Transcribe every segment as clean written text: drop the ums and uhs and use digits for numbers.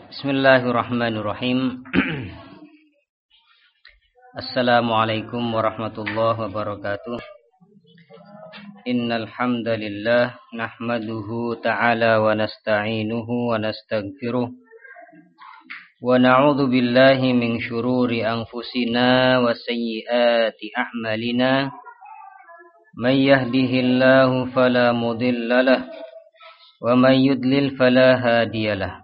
Bismillahirrahmanirrahim. Assalamualaikum warahmatullahi wabarakatuh. Innal hamdalillah nahmaduhu ta'ala wa nasta'inuhu wa nastaghfiruh wa na'udzu billahi min syururi anfusina wa sayyiati a'malina. May yahdihillahu fala mudhillalah wa may yudlil fala hadiyalah.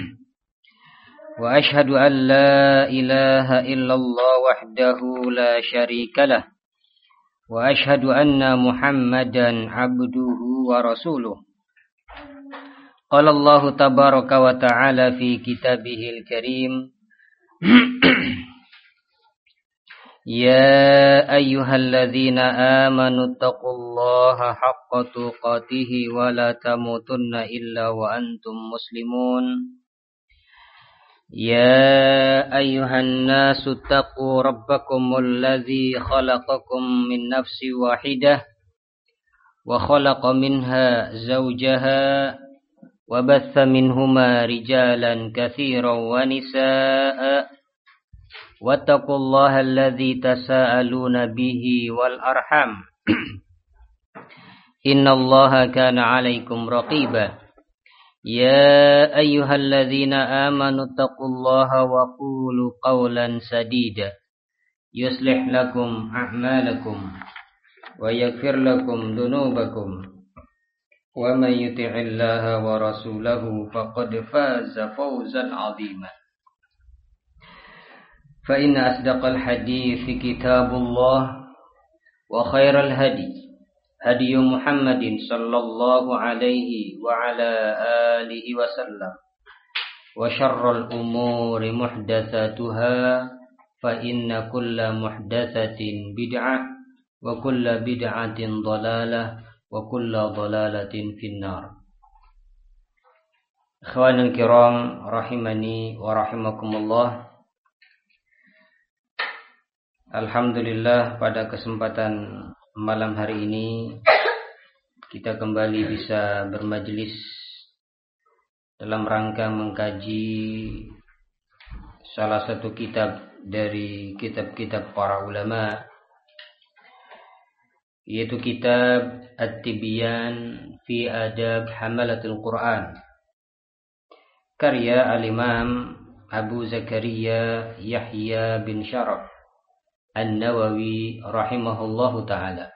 Wa ashhadu an la ilaha illallah wahdahu la syarika lah wa ashhadu anna Muhammadan abduhu wa rasuluh. Qala Allah tabaraka wa ta'ala fi kitabihil karim Ya ayyuhalladzina amanu taqullaha haqqa tuqatih wa la tamutunna illa wa antum muslimun. يا أيها الناس اتقوا ربكم الذي خلقكم من نفس واحدة وخلق منها زوجها وبث منهما رجالا كثيرا ونساء واتقوا الله الذي تساءلون به والأرحام إن الله كان عليكم رقيبا يا أيها الذين آمنوا اتقوا الله وقولوا قولا سديدا يصلح لكم أعمالكم ويغفر لكم ذنوبكم ومن يطع الله ورسوله فقد فاز فوزا عظيما فإن أصدق الحديث كتاب الله وخير الهدي هدي محمد صلى الله عليه وعلى آله وسلم وشر الأمور محدثاتها فإن كل محدثة بدعة وكل بدعة ضلالة وكل ضلالة في النار. إخواني الكرام رحمني ورحمكم الله. Alhamdulillah, pada kesempatan malam hari ini kita kembali bisa bermajlis dalam rangka mengkaji salah satu kitab dari kitab-kitab para ulama, yaitu kitab At-Tibyan fi Adab Hamalatul Quran, karya Al-Imam Abu Zakaria Yahya bin Syaraf An-Nawawi rahimahullahu ta'ala.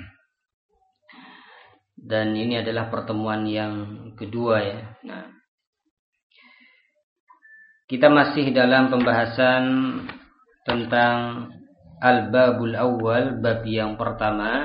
Dan ini adalah pertemuan yang kedua ya. Nah, kita masih dalam pembahasan tentang Al-Babul Awwal, bab yang pertama,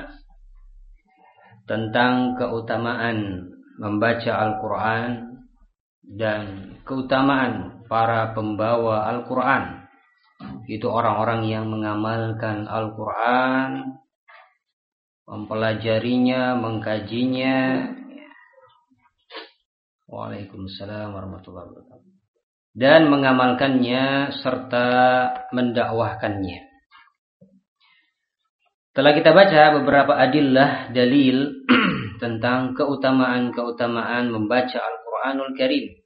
tentang keutamaan membaca Al-Quran dan keutamaan para pembawa Al-Quran. Itu orang-orang yang mengamalkan Al-Quran, mempelajarinya, mengkajinya. Waalaikumsalam warahmatullahi wabarakatuh. Dan mengamalkannya serta mendakwahkannya. Telah kita baca beberapa adillah, dalil tentang keutamaan-keutamaan membaca Al-Quranul Karim.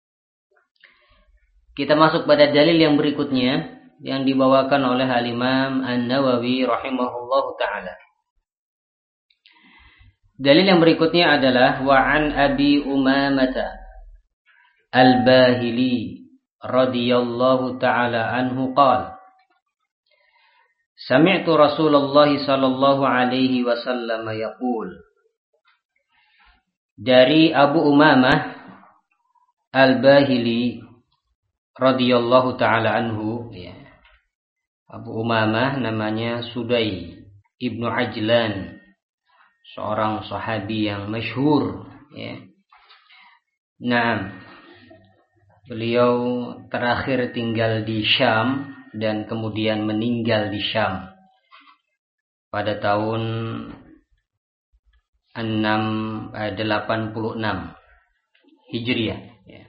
Kita masuk pada dalil yang berikutnya yang dibawakan oleh Al-Imam An-Nawawi rahimahullahu ta'ala. Dalil yang berikutnya adalah wa an Abi Umamah Al-Bahili radhiyallahu ta'ala anhu qala Sami'tu Rasulullah sallallahu alaihi wasallam yaqul. Dari Abu Umamah Al-Bahili radhiyallahu ta'ala anhu ya. Abu Umamah namanya Sudai Ibnu Ajlan, seorang sahabi yang masyhur ya. Nah, beliau terakhir tinggal di Syam dan kemudian meninggal di Syam pada tahun 86 Hijriah ya.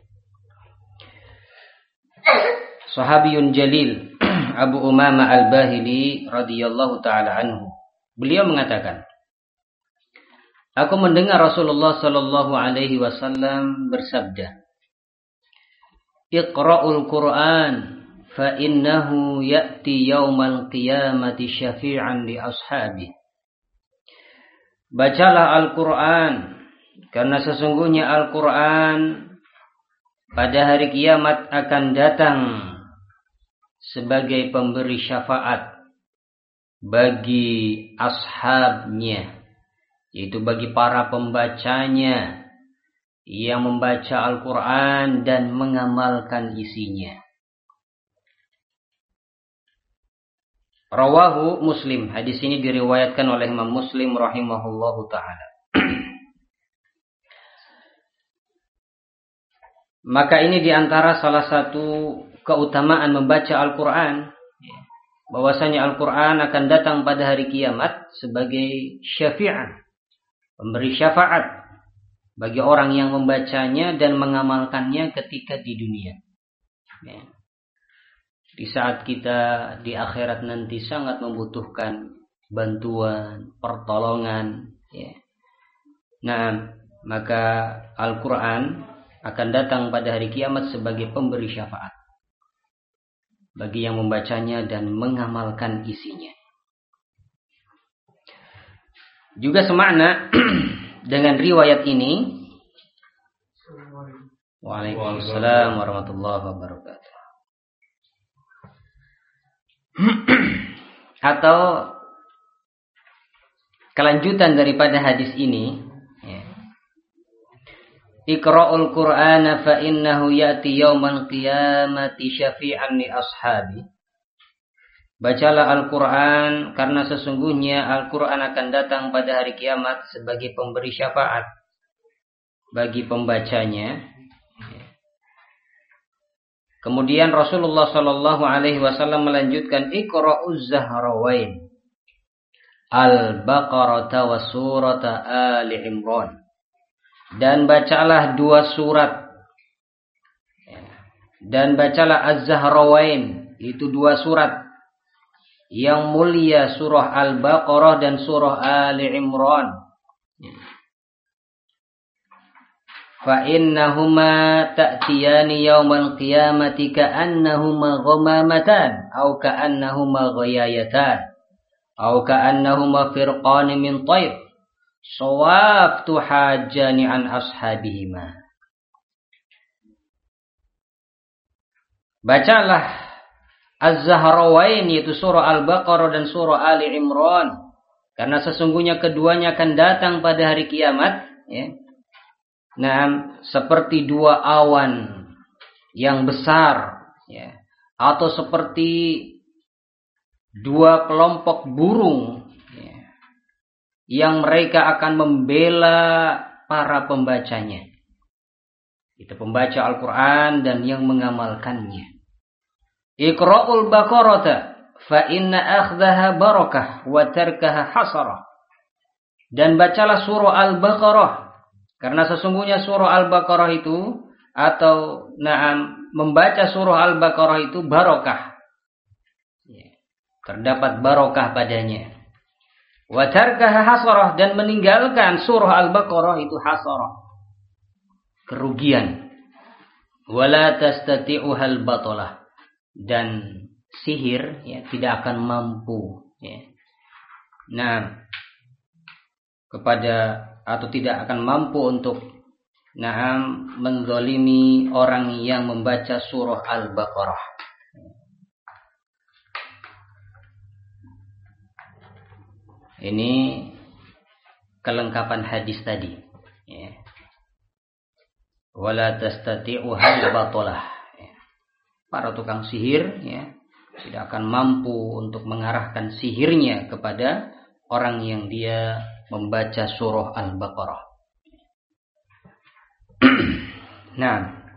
Sahabiyun jalil Abu Umamah Al-Bahili radhiyallahu ta'ala anhu. Beliau mengatakan, aku mendengar Rasulullah sallallahu alaihi wasallam bersabda, Iqra'ul Qur'an fa innahu ya'ti yaumal qiyamati syafi'an li ashabi. Bacalah Al-Qur'an, karena sesungguhnya Al-Qur'an pada hari kiamat akan datang sebagai pemberi syafaat bagi ashabnya, yaitu bagi para pembacanya yang membaca Al-Quran dan mengamalkan isinya. Rawahu Muslim. Hadis ini diriwayatkan oleh Imam Muslim rahimahullahu ta'ala. Maka ini diantara salah satu keutamaan membaca Al-Quran, bahwasanya Al-Quran akan datang pada hari kiamat sebagai syafi'an, pemberi syafaat bagi orang yang membacanya dan mengamalkannya ketika di dunia. Di saat kita di akhirat nanti sangat membutuhkan bantuan, pertolongan. Nah, maka Al-Quran akan datang pada hari kiamat sebagai pemberi syafaat bagi yang membacanya dan mengamalkan isinya. Juga semakna dengan riwayat ini. Waalaikumsalam warahmatullahi wabarakatuh. Atau kelanjutan daripada hadis ini, Iqra'ul Qur'ana fa innahu ya'ti yaumal qiyamati syafi'an li ashabi. Bacalah Al-Quran, karena sesungguhnya Al-Quran akan datang pada hari kiamat sebagai pemberi syafaat bagi pembacanya. Kemudian Rasulullah Shallallahu Alaihi Wasallam melanjutkan, Iqra'uz Zahrawain, Al-Baqarah wa surata Ali Imran. Dan bacalah dua surat. Dan bacalah Az-Zahrawain, itu dua surat yang mulia, surah Al-Baqarah dan surah Ali Imran. Fa innahuma ta'tiyani yaumal qiyamati ka'annahuma ghamamatan aw ka'annahuma ghayayatan aw ka'annahuma firqan min tayr sawaftu hajjani an ashabihima. Bacalah Az-Zahrawain, yaitu surah Al-Baqarah dan surah Ali Imran, karena sesungguhnya keduanya akan datang pada hari kiamat, Nah, seperti dua awan yang besar, atau seperti dua kelompok burung, yang mereka akan membela para pembacanya. Itu pembaca Al-Quran dan yang mengamalkannya. Iqra'ul Baqarata fa inna akhdaha barakah wa tarkaha hasarah. Dan bacalah surah Al-Baqarah, karena sesungguhnya surah Al-Baqarah itu, atau membaca surah Al-Baqarah itu barakah. Terdapat barakah padanya. Wa tarkaha hasarah, dan meninggalkan surah Al-Baqarah itu hasarah, kerugian. Wala tastati'uhal batalah, dan sihir tidak akan mampu kepada, atau tidak akan mampu untuk menzalimi orang yang membaca surah Al-Baqarah. Ini kelengkapan hadis tadi. Wala tastati'uhal batalah. Para tukang sihir tidak akan mampu untuk mengarahkan sihirnya kepada orang yang dia membaca surah Al-Baqarah. Nah,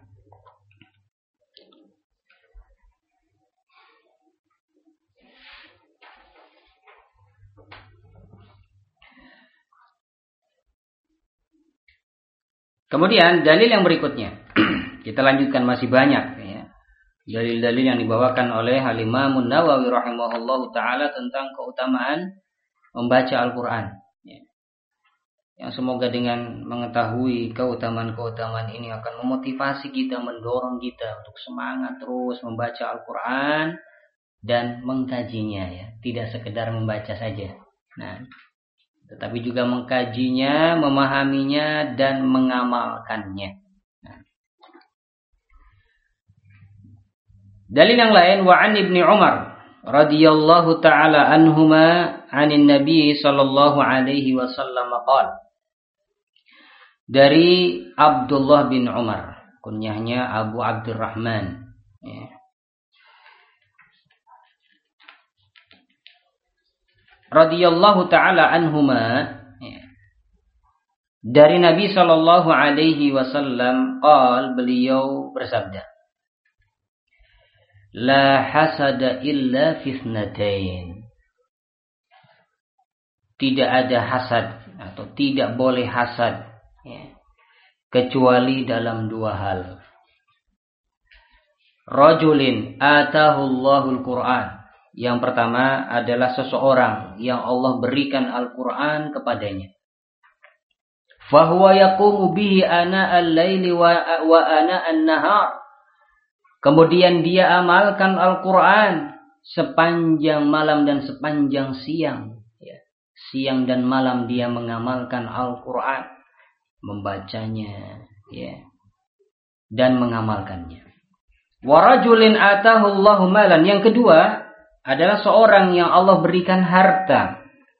kemudian dalil yang berikutnya, kita lanjutkan, masih banyak dalil-dalil yang dibawakan oleh Al-Imam Nawawi rahimahullahu ta'ala tentang keutamaan membaca Al-Quran. Yang semoga dengan mengetahui keutamaan-keutamaan ini akan memotivasi kita, mendorong kita untuk semangat terus membaca Al-Quran dan mengkajinya, ya. Tidak sekedar membaca saja. Nah, tetapi juga mengkajinya, memahaminya dan mengamalkannya. Nah. Dalil yang lain, wa an Ibnu Umar radhiyallahu taala anhuma 'anin Nabi sallallahu alaihi wasallam qala. Dari Abdullah bin Umar, kunyahnya Abu Abdurrahman, ya. Radhiyallahu taala anhuma, ya. Dari Nabi sallallahu alaihi wasallam qal, beliau bersabda, la hasada illa fitnatain. Tidak ada hasad atau tidak boleh hasad, ya, kecuali dalam dua hal. Rajulin atahullahul Qur'an. Yang pertama adalah seseorang yang Allah berikan Al-Qur'an kepadanya. Fahuwa yaqumu bihi ana al-laili wa ana an-nahar. Kemudian dia amalkan Al-Quran sepanjang malam dan sepanjang siang. Ya. Siang dan malam dia mengamalkan Al-Quran, membacanya, ya, dan mengamalkannya. Warajulin atahullahu malan. Yang kedua adalah seorang yang Allah berikan harta.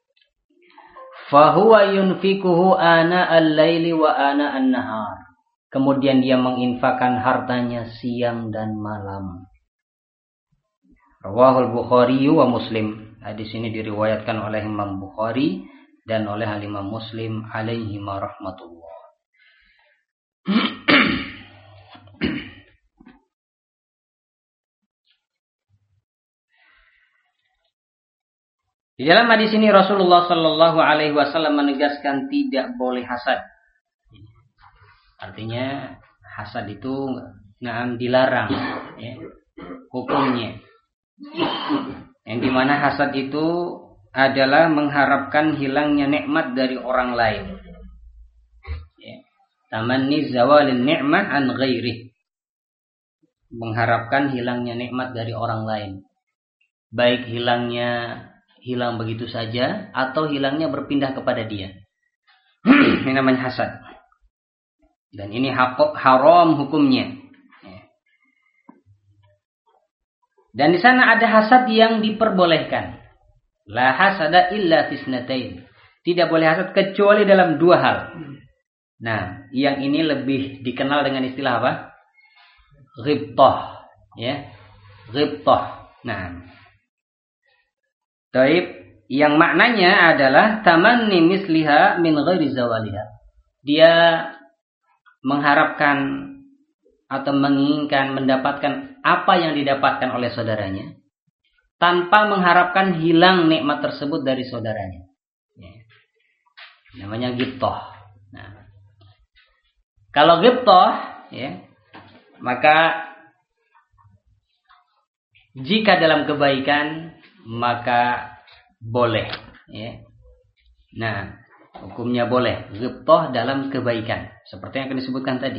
Fahuwa yunfikuhu ana al-laili wa ana an-nahar. Kemudian dia menginfakkan hartanya siang dan malam. Rawahul Bukhari wa Muslim. Hadis ini diriwayatkan oleh Imam Bukhari dan oleh Imam Muslim alaihi rahmatullah. Di dalam hadis ini Rasulullah sallallahu alaihi wasallam menegaskan tidak boleh hasad. Artinya hasad itu dilarang, ya, hukumnya. Yang dimana hasad itu adalah mengharapkan hilangnya nikmat dari orang lain. Ya. Tamanni zawalin ni'mah an ghairih. Mengharapkan hilangnya nikmat dari orang lain. Baik hilang begitu saja atau hilangnya berpindah kepada dia. Ini namanya hasad. Dan ini haram hukumnya. Dan di sana ada hasad yang diperbolehkan. La hasada illa fisnatain. Tidak boleh hasad kecuali dalam dua hal. Nah, yang ini lebih dikenal dengan istilah apa? Ghibtah, ya. Ghibtah. Nah. Taib, yang maknanya adalah tamanni misliha min ghairi zawaliha. Dia mengharapkan atau menginginkan mendapatkan apa yang didapatkan oleh saudaranya tanpa mengharapkan hilang nikmat tersebut dari saudaranya. Ya. Namanya ghibtah. Nah, kalau ghibtah, ya, maka jika dalam kebaikan maka boleh, ya. Nah, hukumnya boleh ghibtah dalam kebaikan seperti yang akan disebutkan tadi.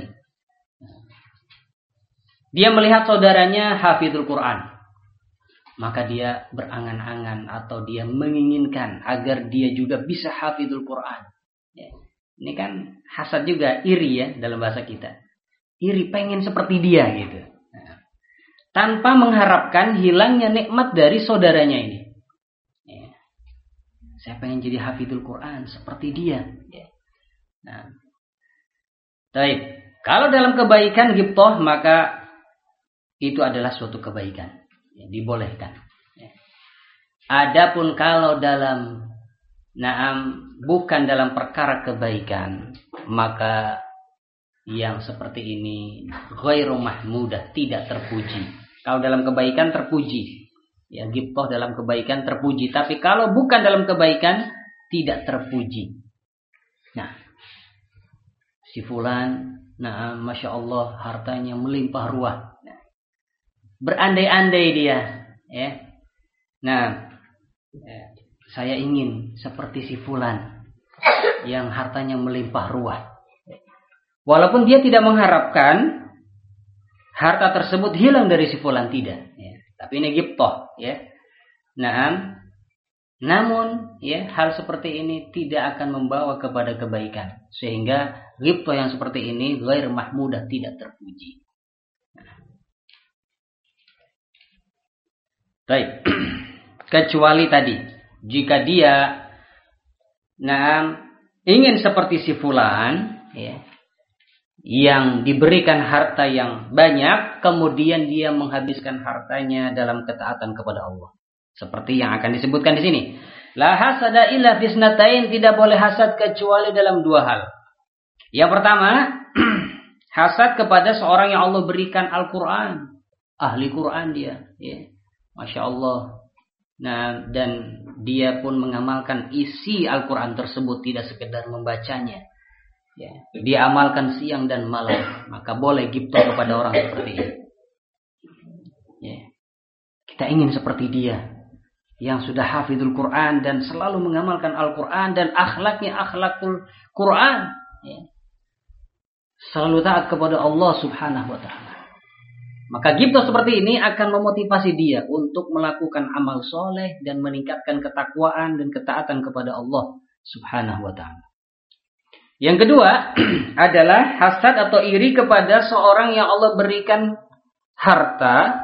Dia melihat saudaranya hafizul Quran, maka dia berangan-angan atau dia menginginkan agar dia juga bisa hafizul Quran. Ya. Ini kan hasad juga, iri, ya, dalam bahasa kita. Iri, pengen seperti dia gitu. Nah, tanpa mengharapkan hilangnya nikmat dari saudaranya ini. Ya. Saya pengen jadi hafizul Quran seperti dia. Ya. Nah, baik. Kalau dalam kebaikan ghibtah maka itu adalah suatu kebaikan, ya, dibolehkan. Ya. Adapun kalau dalam bukan dalam perkara kebaikan, maka yang seperti ini ghairu mahmudah, tidak terpuji. Kalau dalam kebaikan terpuji, ya, ghibtah dalam kebaikan terpuji. Tapi kalau bukan dalam kebaikan tidak terpuji. Nah, si fulan, masya Allah, hartanya melimpah ruah. Berandai-andai dia, ya. Nah, saya ingin seperti si fulan. yang hartanya melimpah ruah. Walaupun dia tidak mengharapkan harta tersebut hilang dari si fulan, tidak. Ya. Tapi ini ghibthah. Ya. Namun ya, hal seperti ini tidak akan membawa kepada kebaikan. Sehingga ghibthah yang seperti ini ghair mahmudah, tidak terpuji. Baik. Kecuali tadi, jika dia ingin seperti si fulan, ya, yang diberikan harta yang banyak, kemudian dia menghabiskan hartanya dalam ketaatan kepada Allah. Seperti yang akan disebutkan di sini. La hasada illa fisnatain, tidak boleh hasad kecuali dalam dua hal. Yang pertama, hasad kepada seorang yang Allah berikan Al-Quran. Ahli Quran dia. Ya. Masya Allah. Nah, dan dia pun mengamalkan isi Al-Quran tersebut, tidak sekedar membacanya. Ya, dia amalkan siang dan malam, maka boleh ghibthah kepada orang seperti ini. Ya. Kita ingin seperti dia, yang sudah hafizul Quran dan selalu mengamalkan Al-Quran dan akhlaknya akhlakul Quran. Ya. Selalu taat kepada Allah Subhanahu wa Ta'ala. Maka ghibthah seperti ini akan memotivasi dia untuk melakukan amal soleh dan meningkatkan ketakwaan dan ketaatan kepada Allah Subhanahu wa Ta'ala. Yang kedua adalah hasad atau iri kepada seorang yang Allah berikan harta,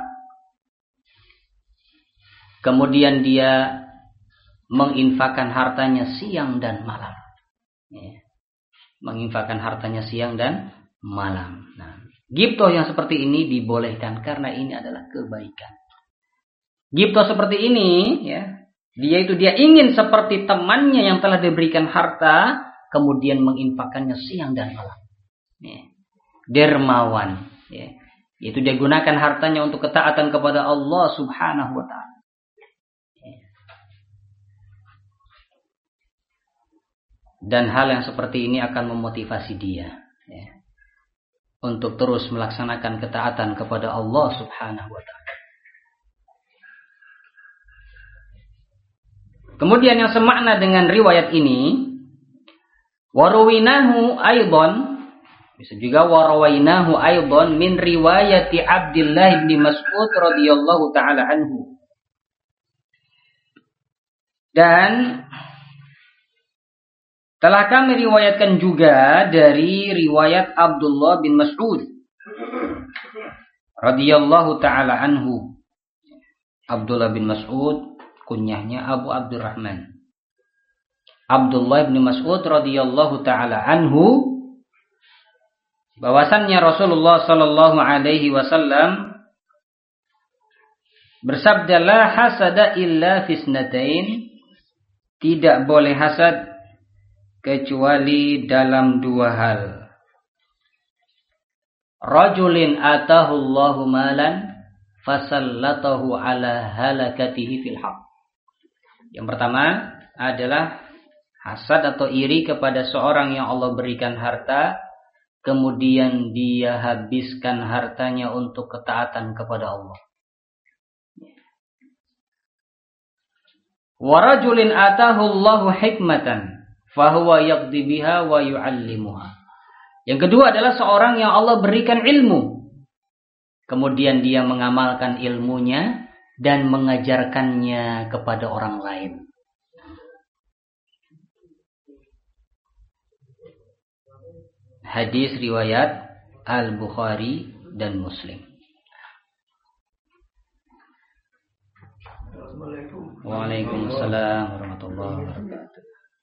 kemudian dia menginfakkan hartanya siang dan malam. Ya. Menginfakkan hartanya siang dan malam. Nah, ghibthah yang seperti ini dibolehkan karena ini adalah kebaikan. Ghibthah seperti ini, ya, dia ingin seperti temannya yang telah diberikan harta, kemudian menginfakkannya siang dan malam. Ya. Dermawan. Ya. Itu dia gunakan hartanya untuk ketaatan kepada Allah Subhanahu wa Ta'ala. Ya. Dan hal yang seperti ini akan memotivasi dia, ya, untuk terus melaksanakan ketaatan kepada Allah Subhanahu wa Ta'ala. Kemudian yang semakna dengan riwayat ini, warawinahu aidan, bisa juga warawainahu aidan min riwayati Abdullah bin Mas'ud radhiyallahu taala anhu. Dan telah kami riwayatkan juga dari riwayat Abdullah bin Mas'ud radhiyallahu taala anhu. Abdullah bin Mas'ud kunyahnya Abu Abdurrahman. Abdullah bin Mas'ud radhiyallahu taala anhu, bahwasannya Rasulullah sallallahu alaihi wasallam bersabda, la hasada illa fisnatain, tidak boleh hasad kecuali dalam dua hal. Rajulin atahu Allahu malan fasallatahu ala halakatihi fil haq. Yang pertama adalah hasad atau iri kepada seorang yang Allah berikan harta, kemudian dia habiskan hartanya untuk ketaatan kepada Allah. Wa rajulin atahu Allahu hikmatan fahuwa yaqdi biha wa yu'allimuha. Yang kedua adalah seorang yang Allah berikan ilmu, kemudian dia mengamalkan ilmunya dan mengajarkannya kepada orang lain. Hadis riwayat Al-Bukhari dan Muslim. Waalaikumsalam warahmatullahi wabarakatuh.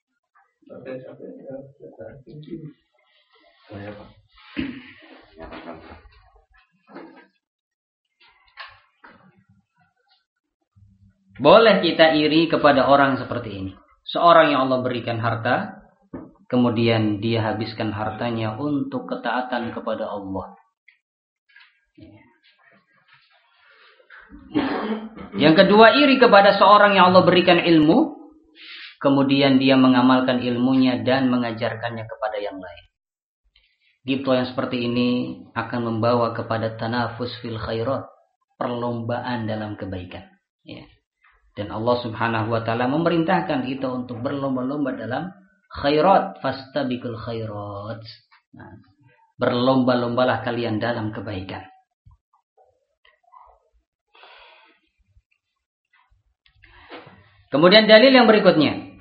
Boleh kita iri kepada orang seperti ini. Seorang yang Allah berikan harta, kemudian dia habiskan hartanya untuk ketaatan kepada Allah. Yang kedua, iri kepada seorang yang Allah berikan ilmu, kemudian dia mengamalkan ilmunya dan mengajarkannya kepada yang lain. Ghibthah yang seperti ini akan membawa kepada tanafus fil khairat, perlombaan dalam kebaikan. Ya. Dan Allah Subhanahu wa Ta'ala memerintahkan kita untuk berlomba-lomba dalam khairat fastabiqul khairat. Nah, berlomba-lombalah kalian dalam kebaikan. Kemudian dalil yang berikutnya.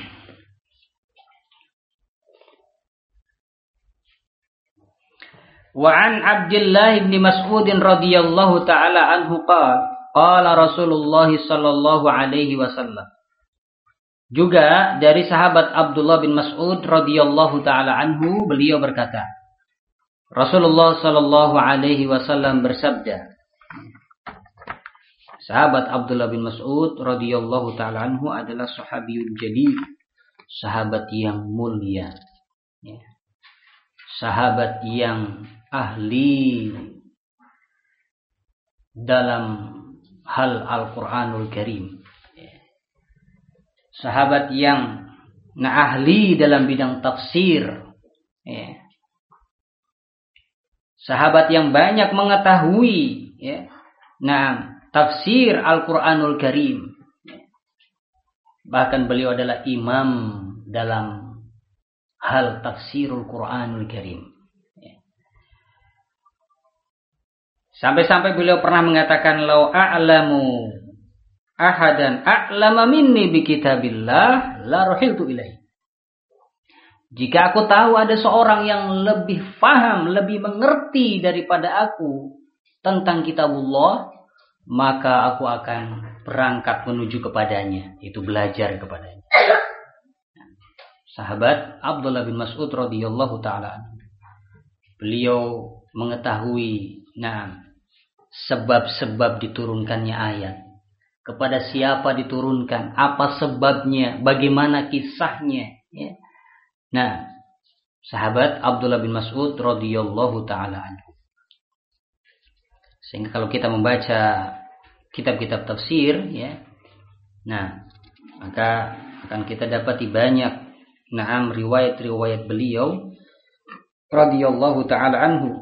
Wa an Abdullah bin Mas'ud radhiyallahu taala anhu qala Rasulullah sallallahu alaihi wasallam. Juga dari sahabat Abdullah bin Mas'ud radhiyallahu taala anhu, beliau berkata, Rasulullah sallallahu alaihi wasallam bersabda. Sahabat Abdullah bin Mas'ud radhiyallahu taala anhu adalah sahabiyun jalil, sahabat yang mulia, ya. Sahabat yang ahli dalam hal Al-Quranul Karim, ya. Sahabat yang ahli dalam bidang tafsir, ya. Sahabat yang banyak mengetahui, ya, tafsir Al-Quranul Karim. Bahkan beliau adalah imam dalam hal tafsirul Quranul Karim. Sampai-sampai beliau pernah mengatakan, Lau a'lamu ahadan a'lama minni bi kitabillah la ruhiltu ilaih. Jika aku tahu ada seorang yang lebih faham, lebih mengerti daripada aku tentang kitabullah, maka aku akan berangkat menuju kepadanya, itu belajar kepadanya. Sahabat Abdullah bin Mas'ud radhiyallahu taala anhu, beliau mengetahui sebab-sebab diturunkannya ayat, kepada siapa diturunkan, apa sebabnya, bagaimana kisahnya, ya. Sahabat Abdullah bin Mas'ud radhiyallahu taala anhu. Sehingga kalau kita membaca kitab-kitab tafsir, ya, maka akan kita dapati banyak riwayat-riwayat beliau radhiyallahu taala anhu.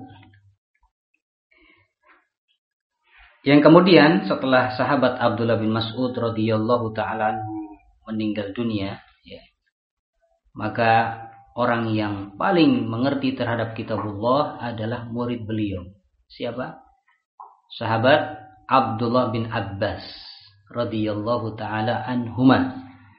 Yang kemudian setelah sahabat Abdullah bin Mas'ud radhiyallahu taala anhu meninggal dunia, ya, maka orang yang paling mengerti terhadap kitabullah adalah murid beliau. Siapa? Sahabat Abdullah bin Abbas radhiyallahu taala anhuma.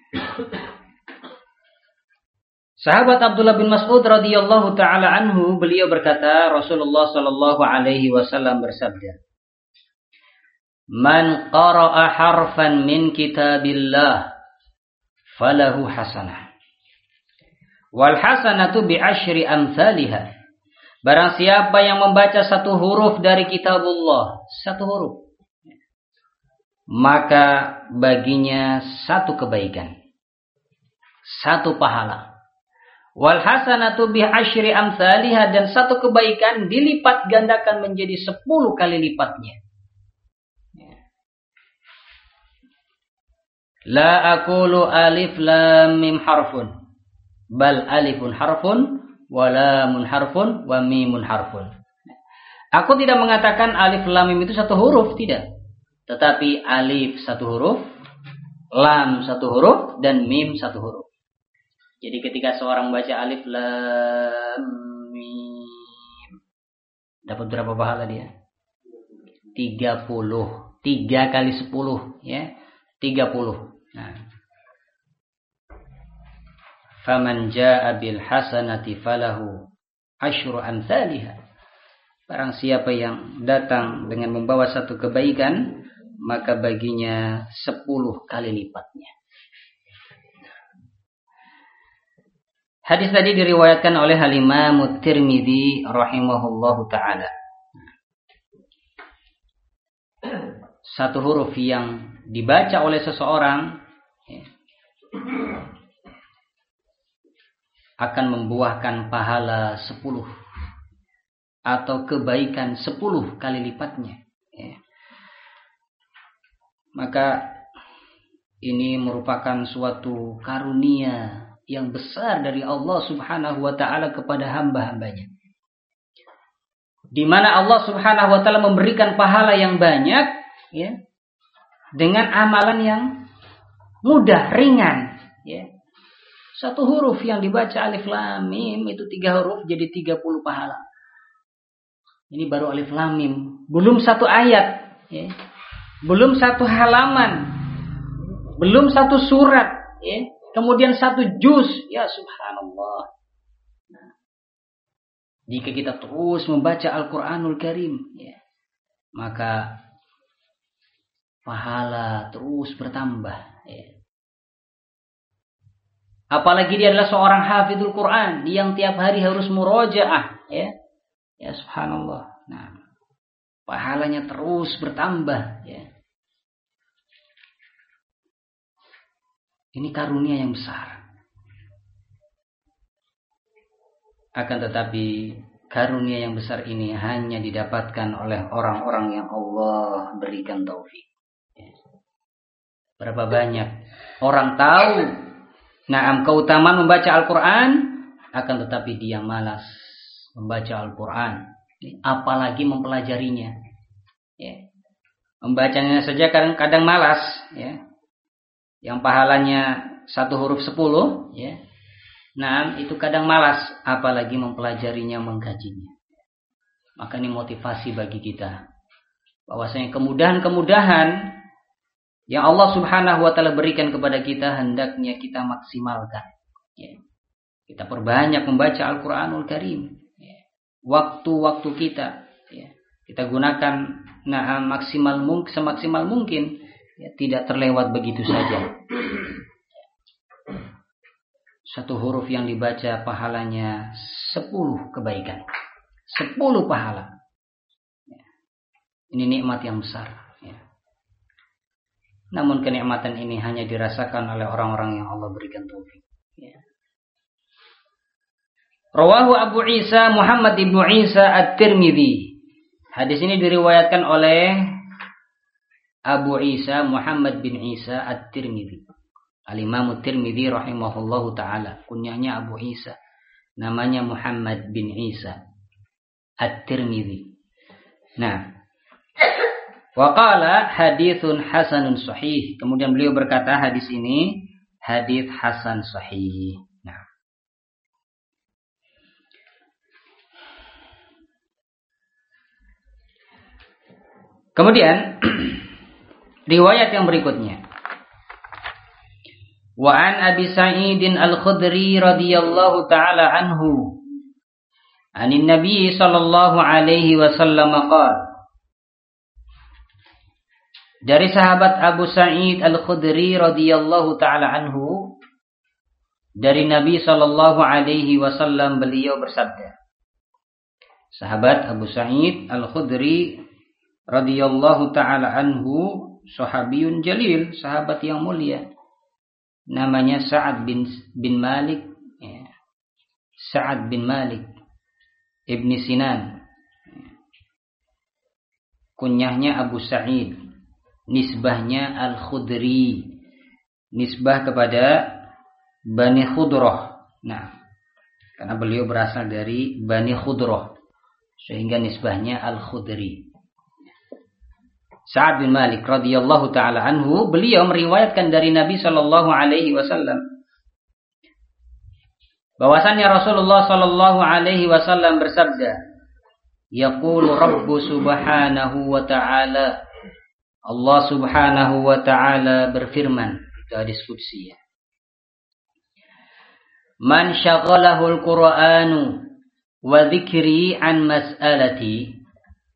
Sahabat Abdullah bin Mas'ud radhiyallahu taala anhu, beliau berkata, Rasulullah sallallahu alaihi wasallam bersabda, Man qara'a harfan min kitabillah falahu hasanah. Wal hasanatu bi asyri amsalihha. Barang siapa yang membaca satu huruf dari kitabullah, satu huruf, maka baginya satu kebaikan, satu pahala. Wal hasanatu bi asyri amsalihha, dan satu kebaikan dilipat gandakan menjadi 10 kali lipatnya. La aqulu alif lam mim harfun, bal alifun harfun, wa lamun harfun, wa mimun harfun. Aku tidak mengatakan alif lam mim itu satu huruf, tidak. Tetapi alif satu huruf, lam satu huruf, dan mim satu huruf. Jadi ketika seorang baca alif lam mim, dapat berapa pahala dia? 30. 3 kali 10, ya. 30. Faman jaa bil hasanati falahu asyru amsalihha. Barang siapa yang datang dengan membawa satu kebaikan, maka baginya 10 kali lipatnya. Hadis tadi diriwayatkan oleh Al-Imam Tirmidzi rahimahullahu taala. Satu huruf yang dibaca oleh seseorang, ya, akan membuahkan pahala 10 atau kebaikan 10 kali lipatnya, ya. Maka ini merupakan suatu karunia yang besar dari Allah Subhanahu wa taala kepada hamba-hambanya, di mana Allah Subhanahu wa taala memberikan pahala yang banyak, ya, dengan amalan yang mudah, ringan, ya. Satu huruf yang dibaca alif lam mim itu 3 huruf jadi 30 pahala. Ini baru alif lam mim, belum satu ayat, ya. Belum satu halaman, belum satu surat, ya. Kemudian satu juz, ya subhanallah. Nah, jika kita terus membaca Al-Quranul Karim, ya, maka pahala terus bertambah, ya. Apalagi dia adalah seorang hafidhul Quran yang tiap hari harus murojaah, ya. Ya subhanallah. Nah, pahalanya terus bertambah, ya. Ini karunia yang besar. Akan tetapi karunia yang besar ini hanya didapatkan oleh orang-orang yang Allah berikan taufik. Ya. Berapa banyak orang tahu keutamaan membaca Al-Quran, akan tetapi dia malas membaca Al-Quran, apalagi mempelajarinya. Ya. Membacanya saja kadang malas, ya. Yang pahalanya 1 huruf 10, ya. Itu kadang malas, apalagi mempelajarinya, mengkajinya. Maka ini motivasi bagi kita, bahwasanya kemudahan-kemudahan yang Allah Subhanahu wa taala berikan kepada kita hendaknya kita maksimalkan, ya. Kita perbanyak membaca Al-Qur'anul Karim, ya. Waktu-waktu kita, ya, kita gunakan semaksimal mungkin, ya, tidak terlewat begitu saja. Satu huruf yang dibaca pahalanya 10 kebaikan, 10 pahala, ya. Ini nikmat yang besar. Namun kenikmatan ini hanya dirasakan oleh orang-orang yang Allah berikan taufik, ya. Rawahu Abu Isa Muhammad ibnu Isa At-Tirmidzi. Hadis ini diriwayatkan oleh Abu Isa Muhammad bin Isa At-Tirmidzi. Al-Imam At-Tirmidzi rahimahullahu taala, kunyahnya Abu Isa, namanya Muhammad bin Isa At-Tirmidzi. Nah, waqala haditsun hasanun sahih. Kemudian beliau berkata hadis ini hadis hasan sahih. Nah, kemudian riwayat yang berikutnya. Wa an Abi Sa'id Al-Khudri radhiyallahu taala anhu, anin Nabi sallallahu alaihi wasallam qala, dari sahabat Abu Sa'id Al-Khudri radhiyallahu taala anhu, dari Nabi sallallahu alaihi wasallam beliau bersabda. Sahabat Abu Sa'id Al-Khudri radhiyallahu taala anhu sahabiyun jalil, sahabat yang mulia. Namanya Sa'ad bin Malik, ya. Sa'ad bin Malik Ibni Sinan. Kunyahnya Abu Sa'id, nisbahnya Al-Khudri, nisbah kepada Bani Khudrah. Nah, karena beliau berasal dari Bani Khudrah, sehingga nisbahnya Al-Khudri. Sa'ad bin Malik radhiyallahu taala anhu, beliau meriwayatkan dari Nabi sallallahu alaihi wasallam bahwasannya Rasulullah sallallahu alaihi wasallam bersabda, yaqulu Rabbu subhanahu wa ta'ala, Allah subhanahu wa ta'ala berfirman, itu hadis qudsi, ya. Man syaghalahul Qur'anu wa dzikri an mas'alati.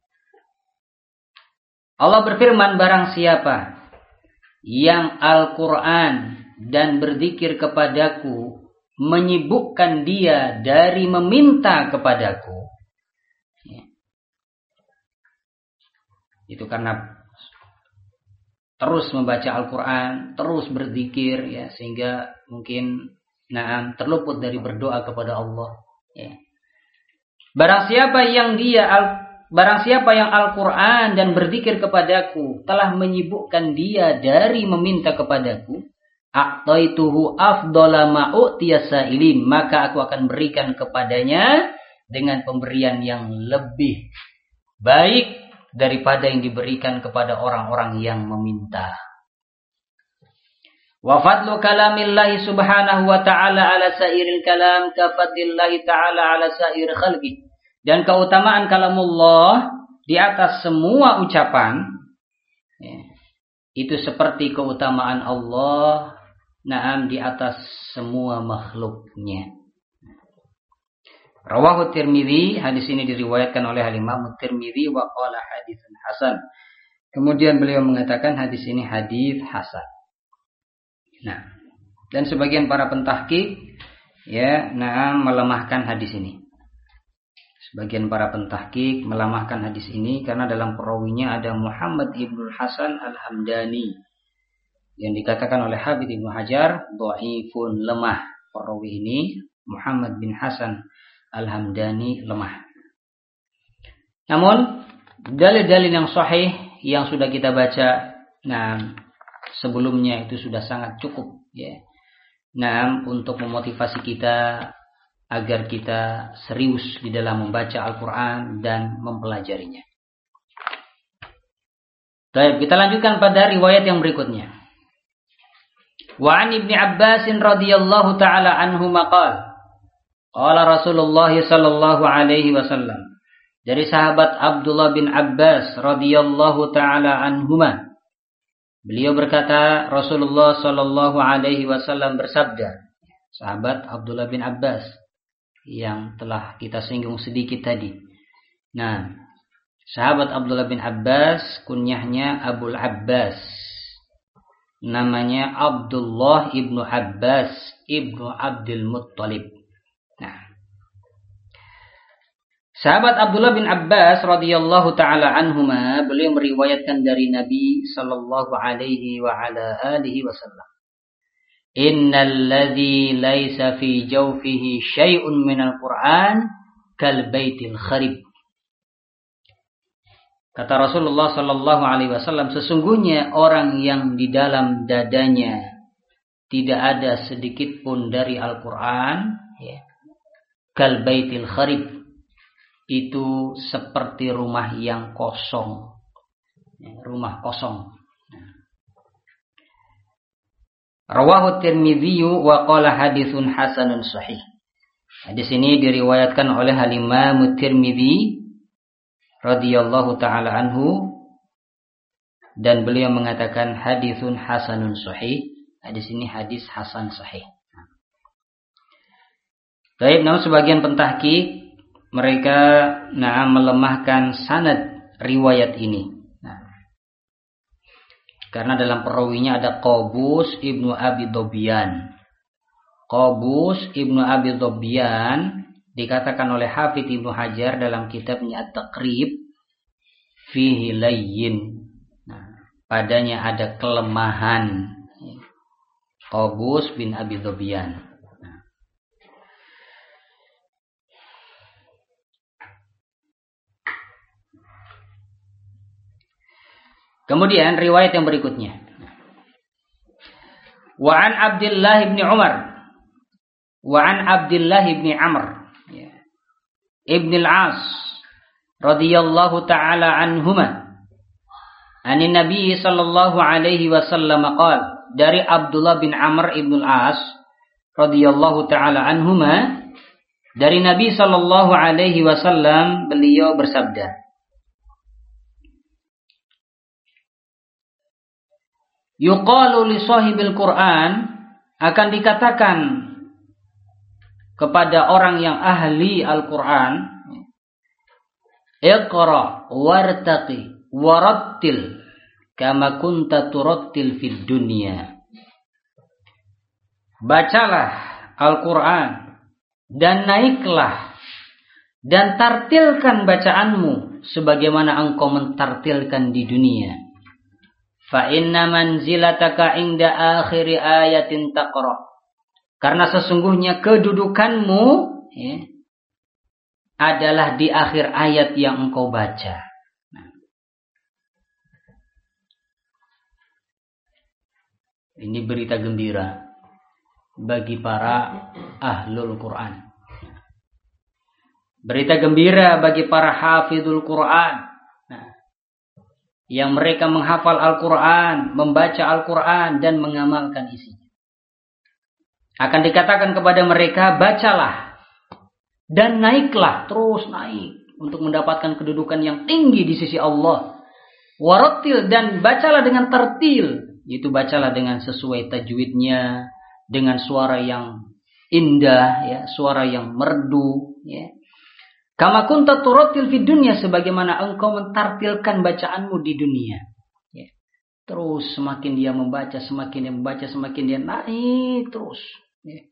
Allah berfirman, barang siapa yang Al-Quran dan berzikir kepadaku menyibukkan dia dari meminta kepadaku, ya. Itu karena terus membaca Al-Quran, terus berzikir, ya, sehingga mungkin terluput dari berdoa kepada Allah, ya. Barang siapa yang Al-Quran dan berzikir kepadaku telah menyibukkan dia dari meminta kepadaku, a'taituhu afdala ma u'tiya sa'ilin, maka aku akan berikan kepadanya dengan pemberian yang lebih baik daripada yang diberikan kepada orang-orang yang meminta. Wa fadlu kalamillahi subhanahu wa ta'ala ala sairil kalam ka fadlillahi ta'ala ala sair khalqi. Dan keutamaan kalamullah di atas semua ucapan itu seperti keutamaan Allah di atas semua makhluknya. Rawahu Tirmidzi, hadis ini diriwayatkan oleh Imam Tirmidzi wa qala haditsun hasan. Kemudian beliau mengatakan hadis ini hadis hasan. Nah, dan sebagian para pentahqiq melemahkan hadis ini. Sebagian para pentahqiq melemahkan hadis ini karena dalam perawinya ada Muhammad ibnu Hasan al-Hamdani yang dikatakan oleh Habib Ibnu Hajar dhaifun, lemah. Perawi ini Muhammad bin Hasan al-Hamdani lemah. Namun dalil-dalil yang sahih yang sudah kita baca sebelumnya itu sudah sangat cukup untuk memotivasi kita agar kita serius di dalam membaca Al-Quran dan mempelajarinya. Baik, kita lanjutkan pada riwayat yang berikutnya. Wa an Ibnu Abbas radhiyallahu taala anhuma qala qala Rasulullah sallallahu alaihi wasallam. Dari sahabat Abdullah bin Abbas radhiyallahu taala anhuma, beliau berkata, Rasulullah sallallahu alaihi wasallam bersabda. Sahabat Abdullah bin Abbas yang telah kita singgung sedikit tadi. Nah, sahabat Abdullah bin Abbas kunyahnya Abul Abbas. Namanya Abdullah ibnu Abbas ibnu Abdul Muttalib. Nah, sahabat Abdullah bin Abbas radhiyallahu taala anhuma, beliau meriwayatkan dari Nabi sallallahu alaihi wa ala alihi wasallam. Innal ladzi laisa fi jawfihi syai'un minal Qur'an kal baitil kharib. Kata Rasulullah sallallahu alaihi wasallam, sesungguhnya orang yang di dalam dadanya tidak ada sedikit pun dari Al-Qur'an, kal baitil kharib, itu seperti rumah yang kosong. Rumah kosong. Rawahu Tirmidzi wa qala haditsun hasanun sahih. Hadis ini diriwayatkan oleh Imam Tirmidzi radhiyallahu taala anhu dan beliau mengatakan haditsun hasanun sahih. Hadis ini hadis hasan sahih. Baik, namun sebagian pentahqiq mereka melemahkan sanad riwayat ini. Karena dalam perawinya ada Qabus ibnu Abi Dobyan. Qabus ibnu Abi Dobyan dikatakan oleh Hafidz Ibnu Hajar dalam kitabnya At-Taqrib fihi layyin. Padanya ada kelemahan. Qabus bin Abi Dobyan. Kemudian riwayat yang berikutnya. Wa an Abdullah bin Umar. Wa an Abdullah bin Amr. Ibn al-As radhiyallahu taala anhuma. Ani Nabi sallallahu alaihi wasallam qala, dari Abdullah bin Amr ibn al-As radhiyallahu taala anhuma, dari Nabi sallallahu alaihi wasallam beliau bersabda, yuqalu li sahibil Qur'an, akan dikatakan kepada orang yang ahli Al-Qur'an, iqra wartaqi warattil kama kunta turattil fid dunya. Bacalah Al-Qur'an dan naiklah dan tartilkan bacaanmu sebagaimana engkau mentartilkan di dunia. Fa inna manzilataka inda akhiri ayatin taqra. Karena sesungguhnya kedudukanmu adalah di akhir ayat yang engkau baca. Ini berita gembira bagi para ahlul Quran. Berita gembira bagi para hafidhul Quran. yang mereka menghafal Al-Quran, membaca Al-Quran dan mengamalkan isinya. Akan dikatakan kepada mereka, bacalah dan naiklah, terus naik untuk mendapatkan kedudukan yang tinggi di sisi Allah. Warattil, dan bacalah dengan tartil, yaitu bacalah dengan sesuai tajwidnya, dengan suara yang indah, ya, suara yang merdu, ya. Kama kunta turattil fid dunya, sebagaimana engkau mentartilkan bacaanmu di dunia. Ya. Terus semakin dia membaca, semakin dia naik terus. Ya.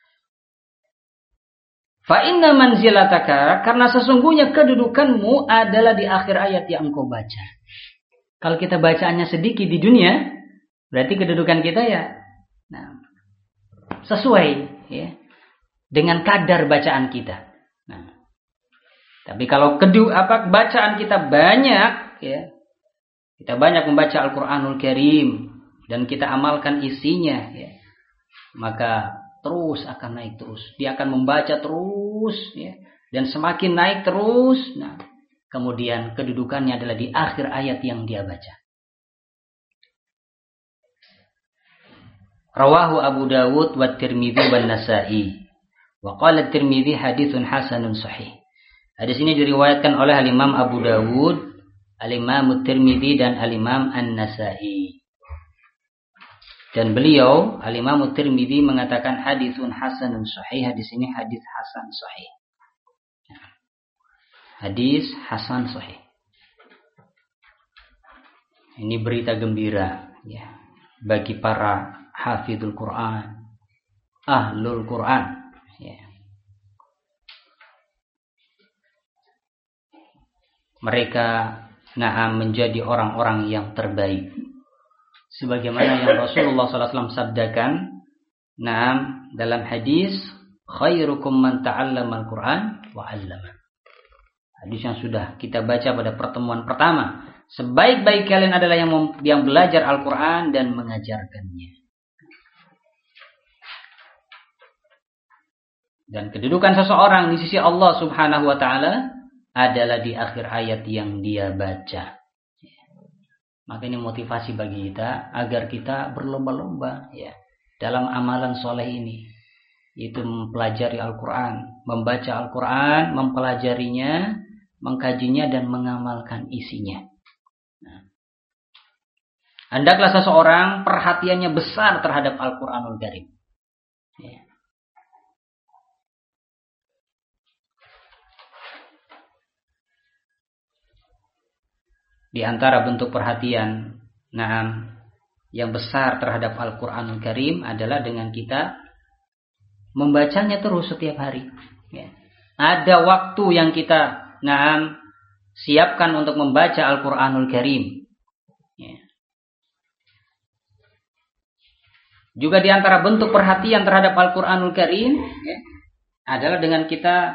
Fa inna manzilataka, karena sesungguhnya kedudukanmu adalah di akhir ayat yang engkau baca. Kalau kita bacaannya sedikit di dunia, berarti kedudukan kita ya, nah, sesuai ya dengan kadar bacaan kita. Nah, tapi kalau bacaan kita banyak, ya, kita banyak membaca Al-Quranul Karim dan kita amalkan isinya, ya, maka terus akan naik terus. Dia akan membaca terus, ya, dan semakin naik terus. Nah, kemudian kedudukannya adalah di akhir ayat yang dia baca. Rawahu Abu Dawud wa Tirmidzi wa Nasa'i. Wa qala Tirmidzi haditsun hasanun sahih. Hadis ini diriwayatkan oleh Al-Imam Abu Dawud, Al-Imam Tirmidzi dan Al-Imam An-Nasa'i. Dan beliau, Al-Imam Tirmidzi mengatakan haditsun hasanun sahih. Hadis ini hadis hasan sahih. Hadis hasan sahih. Ini berita gembira ya bagi para hafidhul Quran, ahlul Quran ya. Mereka menjadi orang-orang yang terbaik. Sebagaimana yang Rasulullah SAW sabdakan, dalam hadis, khairukum man ta'allama al-Quran wa 'allama. Hadis yang sudah kita baca pada pertemuan pertama. Sebaik-baik kalian adalah yang belajar Al-Quran dan mengajarkannya. Dan kedudukan seseorang di sisi Allah Subhanahu wa Ta'ala adalah di akhir ayat yang dia baca. Maka ini motivasi bagi kita agar kita berlomba-lomba ya dalam amalan soleh ini. Yaitu mempelajari Al-Quran, membaca Al-Quran, mempelajarinya, mengkajinya dan mengamalkan isinya. Nah, hendaklah seseorang perhatiannya besar terhadap Al-Quranul Karim. Ya. Di antara bentuk perhatian yang besar terhadap Al-Quranul Karim adalah dengan kita membacanya terus setiap hari. Ya. Ada waktu yang kita siapkan untuk membaca Al-Quranul Karim. Ya. Juga di antara bentuk perhatian terhadap Al-Quranul Karim ya, adalah dengan kita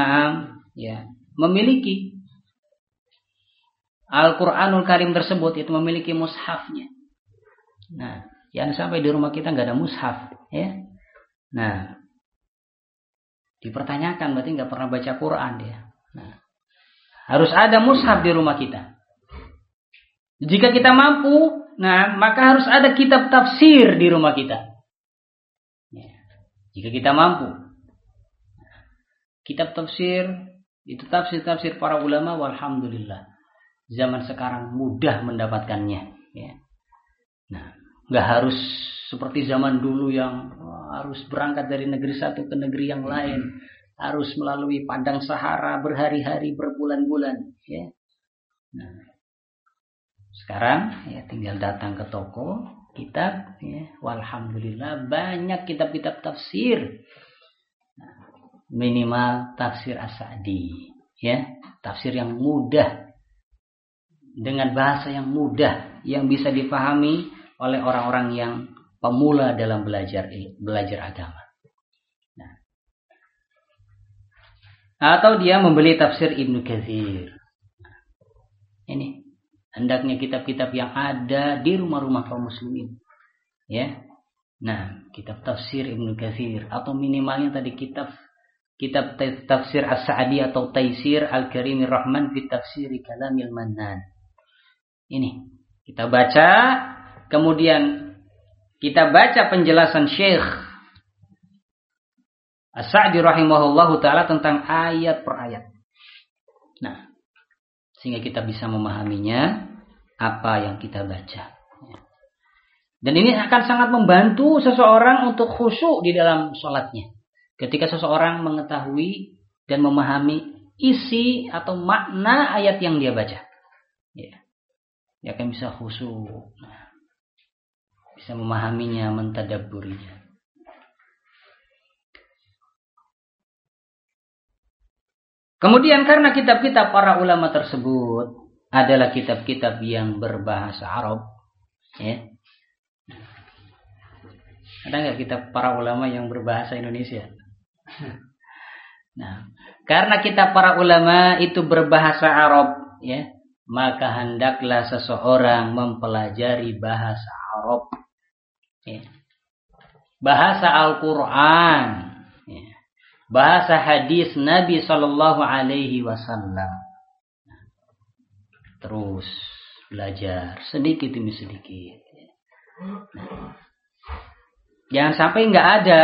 memiliki Al-Quranul Karim tersebut, itu memiliki mushafnya. Nah, jangan sampai di rumah kita nggak ada mushaf, ya. Nah, dipertanyakan berarti nggak pernah baca Quran dia. Nah, harus ada mushaf di rumah kita. Jika kita mampu, maka harus ada kitab tafsir di rumah kita. Ya. Jika kita mampu, kitab tafsir itu tafsir para ulama, walhamdulillah. Zaman sekarang mudah mendapatkannya. Ya. Nah, nggak harus seperti zaman dulu yang harus berangkat dari negeri satu ke negeri yang lain, harus melalui padang Sahara berhari-hari, berbulan-bulan. Ya. Nah, sekarang ya tinggal datang ke toko kitab. Ya. Walhamdulillah banyak kitab-kitab tafsir. Nah, minimal tafsir As-Sa'di, ya, tafsir yang mudah dengan bahasa yang mudah yang bisa dipahami oleh orang-orang yang pemula dalam belajar agama. Nah. Atau dia membeli tafsir Ibnu Katsir. Ini hendaknya kitab-kitab yang ada di rumah-rumah kaum muslimin. Ya. Nah, kitab tafsir Ibnu Katsir atau minimalnya tadi kitab tafsir As-Sa'di atau Taisir Al-Karimir Rahman fi Tafsir Kalamil Mannan. Ini kita baca, kemudian kita baca penjelasan Syekh As-Sa'di rahimahullahu ta'ala tentang ayat per ayat. Nah, sehingga kita bisa memahaminya apa yang kita baca. Dan ini akan sangat membantu seseorang untuk khusyuk di dalam sholatnya. Ketika seseorang mengetahui dan memahami isi atau makna ayat yang dia baca. Ya. Dia akan bisa khusyuk. Bisa memahaminya, mentadabburinya. Kemudian karena kitab-kitab para ulama tersebut adalah kitab-kitab yang berbahasa Arab. Ya. Ada nggak kitab para ulama yang berbahasa Indonesia? Nah, karena kitab para ulama itu berbahasa Arab, ya, maka hendaklah seseorang mempelajari bahasa Arab, ya. Bahasa Al-Quran, ya. Bahasa hadis Nabi Sallallahu Alaihi Wasallam. Terus belajar sedikit demi sedikit. Nah, jangan sampai nggak ada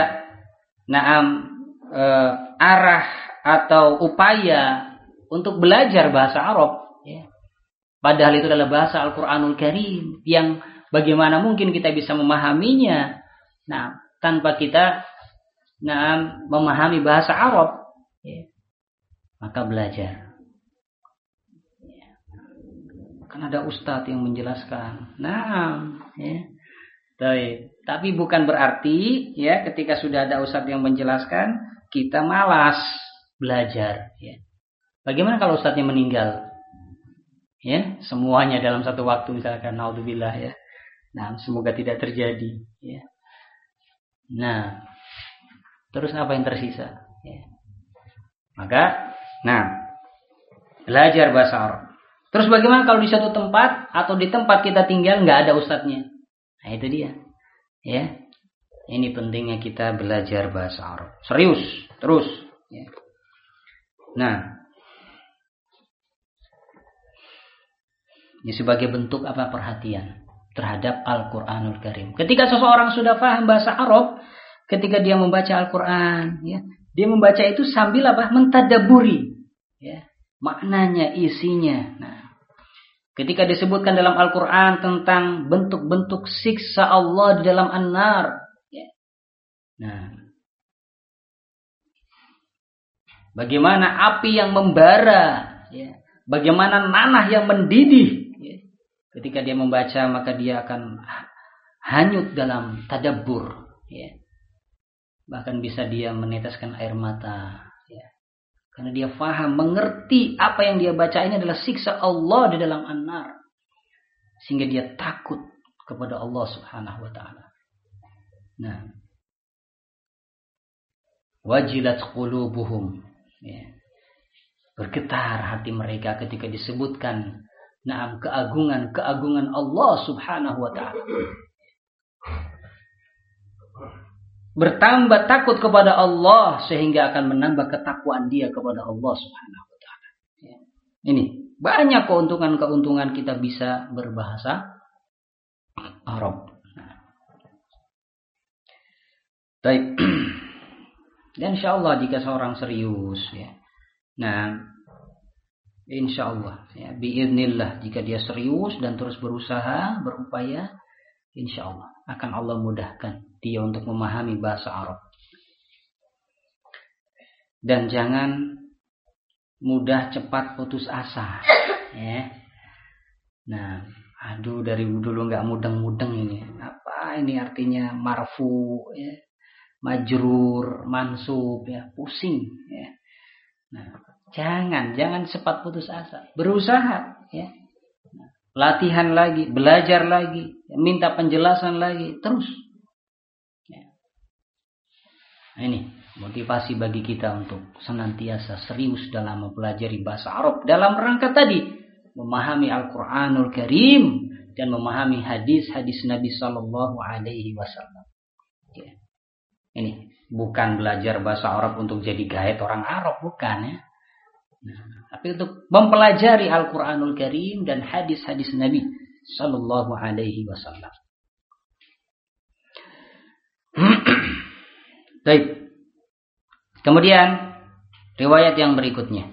arah atau upaya untuk belajar bahasa Arab, ya. Padahal itu adalah bahasa Al-Quranul Karim yang bagaimana mungkin kita bisa memahaminya tanpa kita memahami bahasa Arab, ya. Maka belajar, ya. Kan ada ustadz yang menjelaskan, ya. Tapi bukan berarti, ya, ketika sudah ada ustadz yang menjelaskan kita malas belajar, ya. Bagaimana kalau ustadznya meninggal, ya, semuanya dalam satu waktu misalkan, naudzubillah, ya. Nah, semoga tidak terjadi, ya. Nah, terus apa yang tersisa, ya. Maka belajar bahasa Arab. Terus bagaimana kalau di satu tempat atau di tempat kita tinggal nggak ada ustadznya? Nah, itu dia, ya. Ini pentingnya kita belajar bahasa Arab. Serius, terus, ya. Nah, ini sebagai bentuk apa? Perhatian terhadap Al-Quranul Karim. Ketika seseorang sudah paham bahasa Arab, ketika dia membaca Al-Quran, ya, dia membaca itu sambil apa? Mentadaburi, ya, maknanya, isinya. Nah, ketika disebutkan dalam Al-Quran tentang bentuk-bentuk siksa Allah di dalam an-nar, ya. Nah, bagaimana api yang membara, ya, bagaimana nanah yang mendidih, ya. Ketika dia membaca, maka dia akan hanyut dalam tadabbur, ya. Bahkan bisa dia meneteskan air mata, ya. Karena dia faham, mengerti apa yang dia baca ini adalah siksa Allah di dalam an-nar. Sehingga dia takut kepada Allah Subhanahu wa ta'ala. Nah, wajilat qulubuhum, ya. Bergetar hati mereka ketika disebutkan keagungan Allah Subhanahu wa ta'ala. Bertambah takut kepada Allah sehingga akan menambah ketakwaan dia kepada Allah Subhanahu wa ta'ala. Ini banyak keuntungan-keuntungan kita bisa berbahasa Arab. Baik. Dan insyaallah jika seorang serius, ya. Nah, insyaallah, ya, biiznillah, jika dia serius dan terus berusaha, berupaya, insyaallah akan Allah mudahkan dia untuk memahami bahasa Arab. Dan jangan mudah cepat putus asa, ya. Nah, dari dulu nggak mudeng-mudeng ini. Apa ini artinya marfu, ya, majrur, mansub, ya, pusing, ya. Nah, jangan cepat putus asa. Berusaha, ya. Latihan lagi, belajar lagi, minta penjelasan lagi, terus. Ya. Nah, ini motivasi bagi kita untuk senantiasa serius dalam mempelajari bahasa Arab dalam rangka tadi memahami Al-Quranul Karim dan memahami hadis-hadis Nabi Sallallahu Alaihi Wasallam. Ya. Ini bukan belajar bahasa Arab untuk jadi gaet orang Arab, bukan, ya. Nah, tapi untuk mempelajari Al-Qur'anul Karim dan hadis-hadis Nabi sallallahu alaihi wasallam. Baik. Kemudian riwayat yang berikutnya.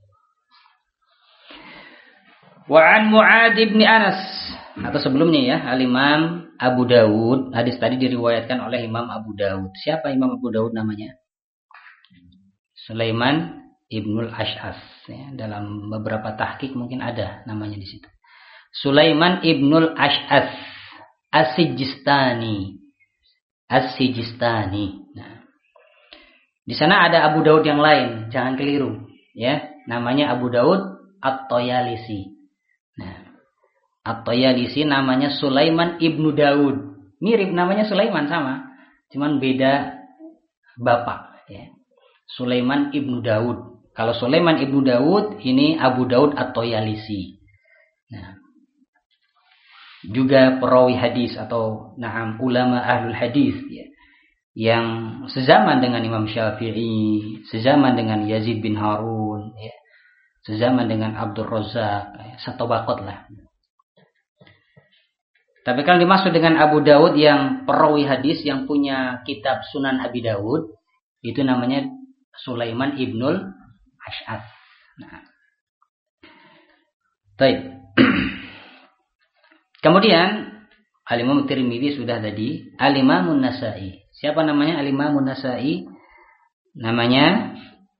Wa an Mu'ad bin Anas, atau sebelumnya ya, Al-Imam Abu Dawud. Hadis tadi diriwayatkan oleh Imam Abu Dawud. Siapa Imam Abu Dawud namanya? Sulaiman Ibnul Ash'as. Ya, dalam beberapa tahqiq mungkin ada namanya di situ. Sulaiman Ibnul Ash'as As-Sijistani. Nah, di sana ada Abu Daud yang lain, jangan keliru, ya. Namanya Abu Daud At-Tayalisi. Nah, At-Tayalisi namanya Sulaiman Ibnu Daud. Mirip namanya Sulaiman sama, cuman beda bapak, ya. Sulaiman Ibnu Daud. Kalau Sulaiman Ibnu Daud ini Abu Daud At-Tayalisi. Nah, juga perawi hadis atau ulama ahlul hadis, ya, yang sezaman dengan Imam Syafi'i, sezaman dengan Yazid bin Harun, ya, sezaman dengan Abdul Razak, ya, satu bakot lah. Tapi kalau dimaksud dengan Abu Dawud yang perawi hadis yang punya kitab Sunan Abi Dawud, itu namanya Sulaiman Ibnul Ash'as. Nah. Baik. Kemudian Al-Imam Tirmidzi sudah tadi, Al-Imam An-Nasa'i. Siapa namanya Al-Imam An-Nasa'i? Namanya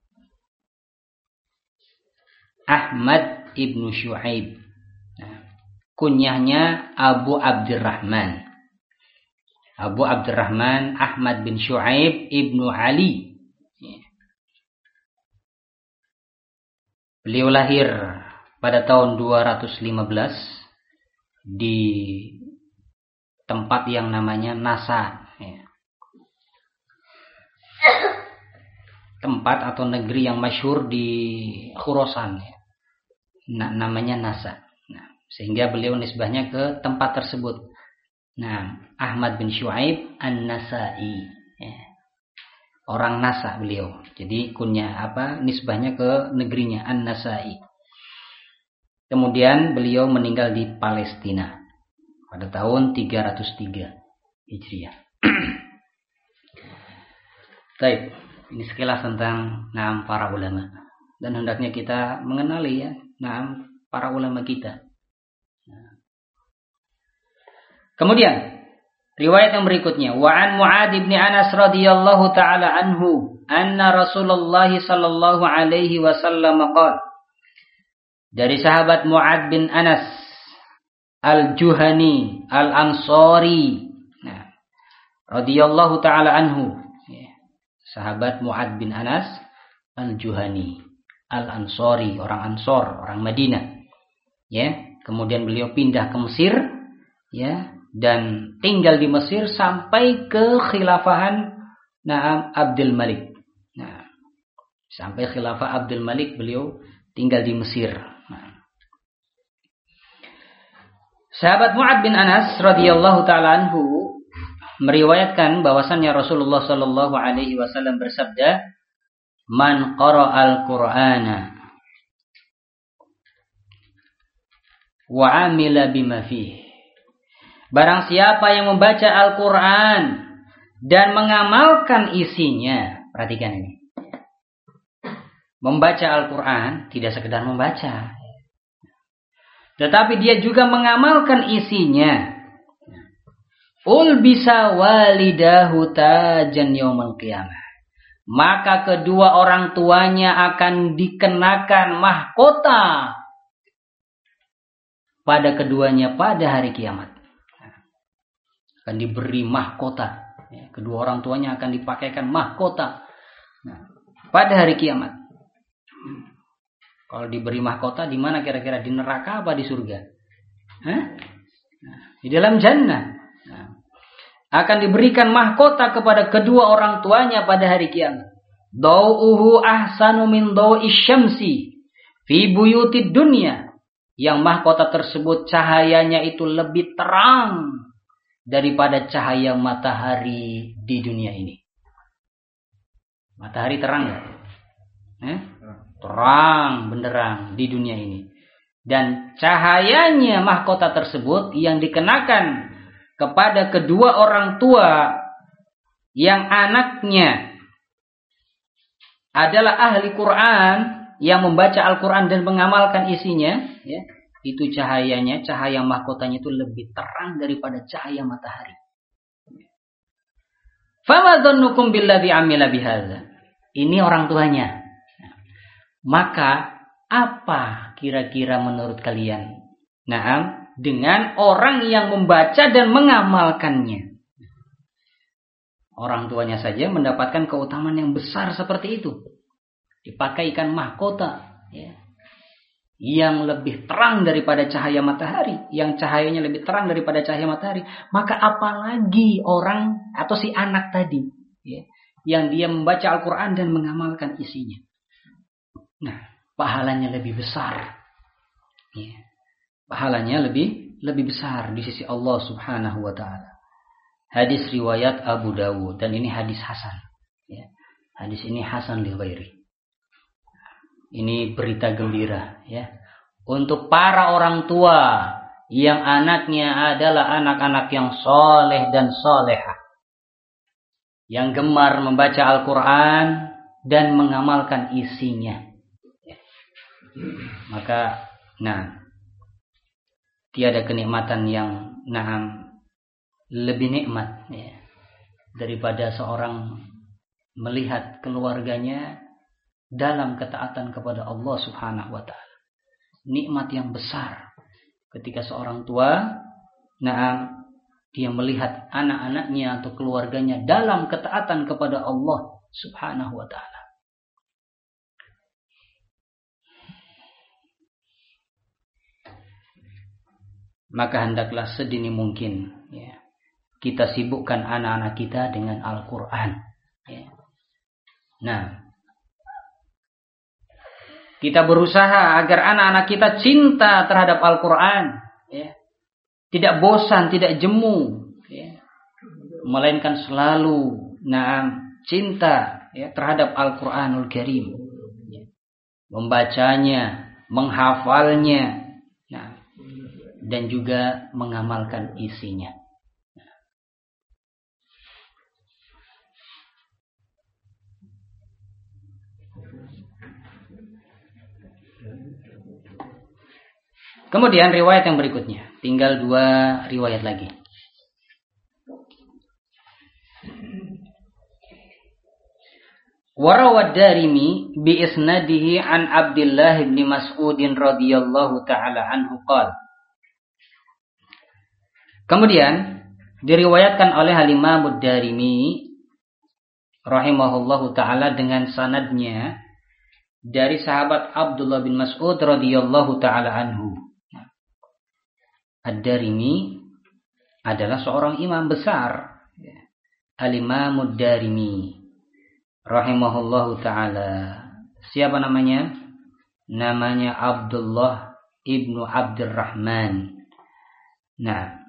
Ahmad Ibnu Syuaib. Nah, kunyahnya Abu Abdurrahman. Abu Abdurrahman Ahmad bin Syuaib Ibnu Ali. Beliau lahir pada tahun 215 di tempat yang namanya Nasa, ya. Tempat atau negeri yang masyhur di Khurasan, ya. Namanya Nasa. Nah, sehingga beliau nisbahnya ke tempat tersebut. Nah, Ahmad bin Syuaib An-Nasa'i, ya. Orang Nasa beliau. Jadi nisbahnya ke negerinya An-Nasa'i. Kemudian beliau meninggal di Palestina pada tahun 303 Hijriah. Baik, ini sekilas tentang para ulama, dan hendaknya kita mengenali, ya, para ulama kita. Kemudian riwayat yang berikutnya, wa an Mu'ad bin Anas radhiyallahu taala anhu anna Rasulullah sallallahu alaihi wasallam qala. Dari sahabat Mu'ad bin Anas Al-Juhani Al-Ansari, nah, radhiyallahu taala anhu, ya. Sahabat Mu'ad bin Anas Al-Juhani Al-Ansari, orang Ansor, orang Madinah, ya. Kemudian beliau pindah ke Mesir, ya, dan tinggal di Mesir sampai ke khilafahan Abdul Malik. Nah, sampai khilafah Abdul Malik beliau tinggal di Mesir. Nah. Sahabat Mu'ad bin Anas radhiyallahu taala anhu meriwayatkan bahwasannya Rasulullah sallallahu alaihi wasallam bersabda, "Man qara'al Qur'ana wa 'amila bima fihi." Barang siapa yang membaca Al-Quran dan mengamalkan isinya. Perhatikan ini. Membaca Al-Quran tidak sekedar membaca, tetapi dia juga mengamalkan isinya. Ulbisa walidahu tajan yaumal qiyamah. Maka kedua orang tuanya akan dikenakan mahkota pada keduanya pada hari kiamat. Akan diberi mahkota, ya, kedua orang tuanya akan dipakaikan mahkota, nah, pada hari kiamat. Kalau diberi mahkota di mana kira-kira, di neraka apa di surga? Nah, di dalam jannah. Nah, akan diberikan mahkota kepada kedua orang tuanya pada hari kiamat. Dau'uhu ahsanu min dau'is syamsi fi buyutid dunya. Yang mahkota tersebut cahayanya itu lebih terang daripada cahaya matahari di dunia ini. Matahari terang nggak? terang benderang di dunia ini. Dan cahayanya mahkota tersebut yang dikenakan kepada kedua orang tua yang anaknya adalah ahli Quran, yang membaca Al-Quran dan mengamalkan isinya, ya, itu cahayanya, cahaya mahkotanya itu lebih terang daripada cahaya matahari. Fama dhannukum billadzi amila bihadza. Ini orang tuanya. Maka apa kira-kira menurut kalian? Nah, dengan orang yang membaca dan mengamalkannya. Orang tuanya saja mendapatkan keutamaan yang besar seperti itu. Dipakaikan mahkota, ya, yang lebih terang daripada cahaya matahari, yang cahayanya lebih terang daripada cahaya matahari. Maka apalagi orang atau si anak tadi, ya, yang dia membaca Al-Quran dan mengamalkan isinya. Nah, pahalanya lebih besar. Ya. Pahalanya lebih besar di sisi Allah Subhanahu wa taala. Hadis riwayat Abu Dawud, dan ini hadis hasan. Ya. Hadis ini hasan li ghairi. Ini berita gembira, ya, untuk para orang tua yang anaknya adalah anak-anak yang soleh dan solehah, yang gemar membaca Al-Quran dan mengamalkan isinya. Maka, tiada kenikmatan yang lebih nikmat, ya, daripada seorang melihat keluarganya dalam ketaatan kepada Allah Subhanahu wa taala. Nikmat yang besar ketika seorang tua dia melihat anak-anaknya atau keluarganya dalam ketaatan kepada Allah Subhanahu wa taala. Maka hendaklah sedini mungkin, ya, kita sibukkan anak-anak kita dengan Al-Quran. Ya. Nah, kita berusaha agar anak-anak kita cinta terhadap Al-Quran, ya. Tidak bosan, tidak jemu, ya. Melainkan selalu cinta, ya, terhadap Al-Quranul Karim, ya. Membacanya, menghafalnya, dan juga mengamalkan isinya. Kemudian riwayat yang berikutnya, tinggal 2 riwayat lagi. Warawad Darimi bi isnadihi an Abdullah bin Mas'ud radhiyallahu taala anhu qala. Kemudian diriwayatkan oleh Al-Imam Ad-Darimi rahimahullahu taala dengan sanadnya dari sahabat Abdullah bin Mas'ud radhiyallahu taala anhu. Ad-Darimi adalah seorang imam besar, Al-Imam Ad-Darimi rahimahullahu taala. Siapa namanya? Namanya Abdullah ibnu Abdurrahman. Nah,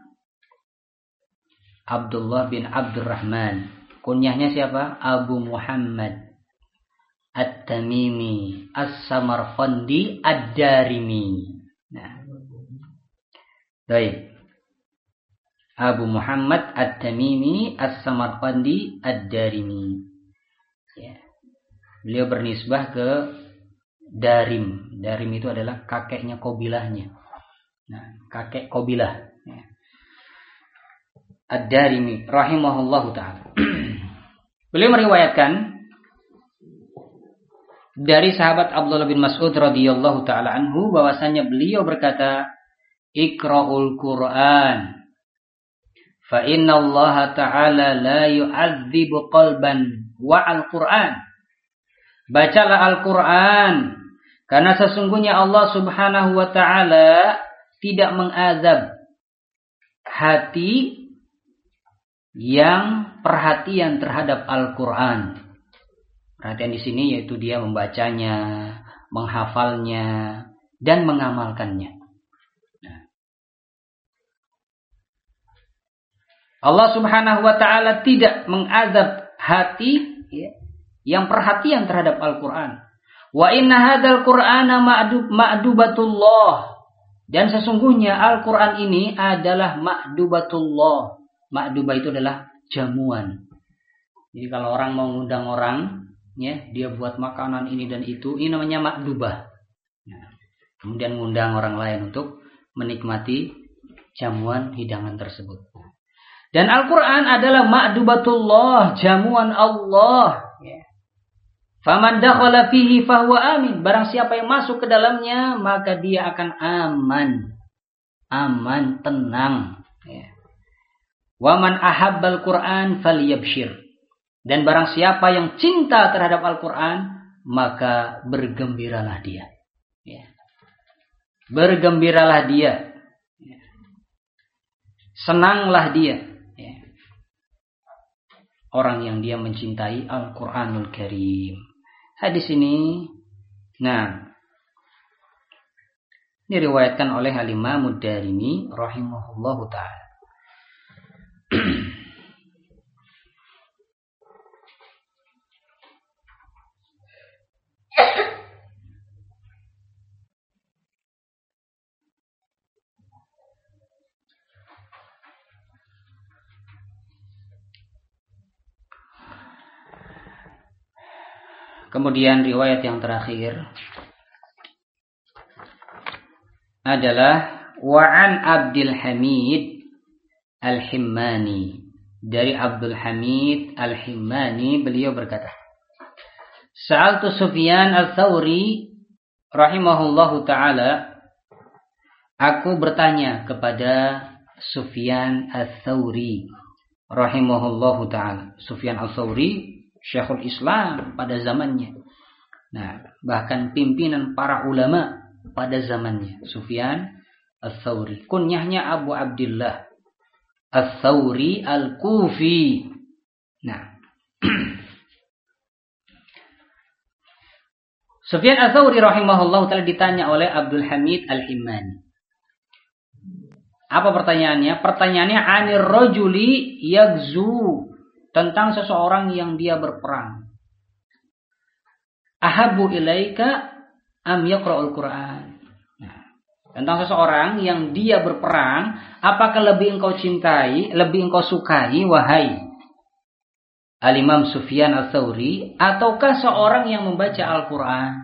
Abdullah bin Abdurrahman. Kunyahnya siapa? Abu Muhammad At-Tamimi As-Samarqandi Ad-Darimi. Nah, baik. Abu Muhammad At-Tamimi As-Samarqandi Ad-Darimi. Ya. Beliau bernisbah ke Darim. Darim itu adalah kakeknya Qabilahnya. Nah, kakek Qabilah. Ya. Ad-Darimi rahimahullahu ta'ala. Beliau meriwayatkan dari sahabat Abdullah bin Mas'ud radhiyallahu ta'ala anhu bahwasanya beliau berkata, Iqra'ul Qur'an fa inna Allah ta'ala la yu'adzibu qalban wa'al Qur'an. Bacalah Al-Quran karena sesungguhnya Allah Subhanahu wa ta'ala tidak mengazab hati yang perhatian terhadap Al-Quran. Perhatian di sini yaitu dia membacanya, menghafalnya, dan mengamalkannya. Nah. Allah Subhanahu wa ta'ala tidak mengazab hati, ya, yang perhatian terhadap Al-Quran. Wa inna hadzal Qur'ana ma'dubatullah. Dan sesungguhnya Al-Qur'an ini adalah ma'dubatullah. Ma'dubah itu adalah jamuan. Jadi kalau orang mau ngundang orang, ya, dia buat makanan ini dan itu, ini namanya ma'dubah. Nah, kemudian ngundang orang lain untuk menikmati jamuan hidangan tersebut. Dan Al-Qur'an adalah ma'dubatullah, jamuan Allah. Faman dakhala fihi fahuwa amin. Barang siapa yang masuk ke dalamnya, maka dia akan aman. Aman, tenang. Wa man ahabbal Qur'an falyabshir. Dan barang siapa yang cinta terhadap Al-Qur'an, maka bergembiralah dia. Bergembiralah dia. Senanglah dia. Orang yang dia mencintai Al-Qur'anul Karim. Hadis ini, diriwayatkan oleh Al-Imam Ad-Darimi rahimahullahu ta'ala. Kemudian riwayat yang terakhir adalah Wa'an Abdul Hamid Al-Himmani. Dari Abdul Hamid Al-Himmani, beliau berkata, Sa'altu Sufyan Al-Thawri rahimahullahu ta'ala. Aku bertanya kepada Sufyan Al-Thawri rahimahullahu ta'ala. Sufyan Al-Thawri Syekhul Islam pada zamannya. Bahkan pimpinan para ulama pada zamannya. Sufyan Al-Thawri. Kunyahnya Abu Abdullah Al-Thawri Al-Kufi. Sufyan Al-Thawri rahimahullah ta'ala ditanya oleh Abdul Hamid Al-Himmani. Apa pertanyaannya? Pertanyaannya anir rajuli yagzu, tentang seseorang yang dia berperang. Ahabbu ilaika am yaqra'ul Qur'an. Tentang seseorang yang dia berperang, apakah lebih engkau cintai, lebih engkau sukai, wahai Al-Imam Sufyan Al-Thawri, ataukah seorang yang membaca Al-Qur'an?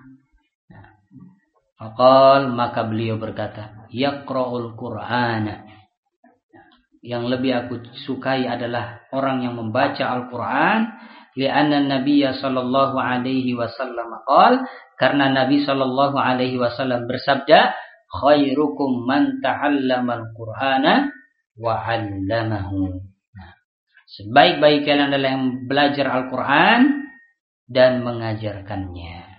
Maka beliau berkata, yaqra'ul Qur'ana. Yang lebih aku sukai adalah orang yang membaca Al-Qur'an, li'anna Nabiyya sallallahu alaihi wasallam qala, karena Nabi sallallahu alaihi wasallam bersabda, khairukum man ta'allama al-Qur'ana wa 'allamahu. Sebaik-baik kalian adalah yang belajar Al-Qur'an dan mengajarkannya.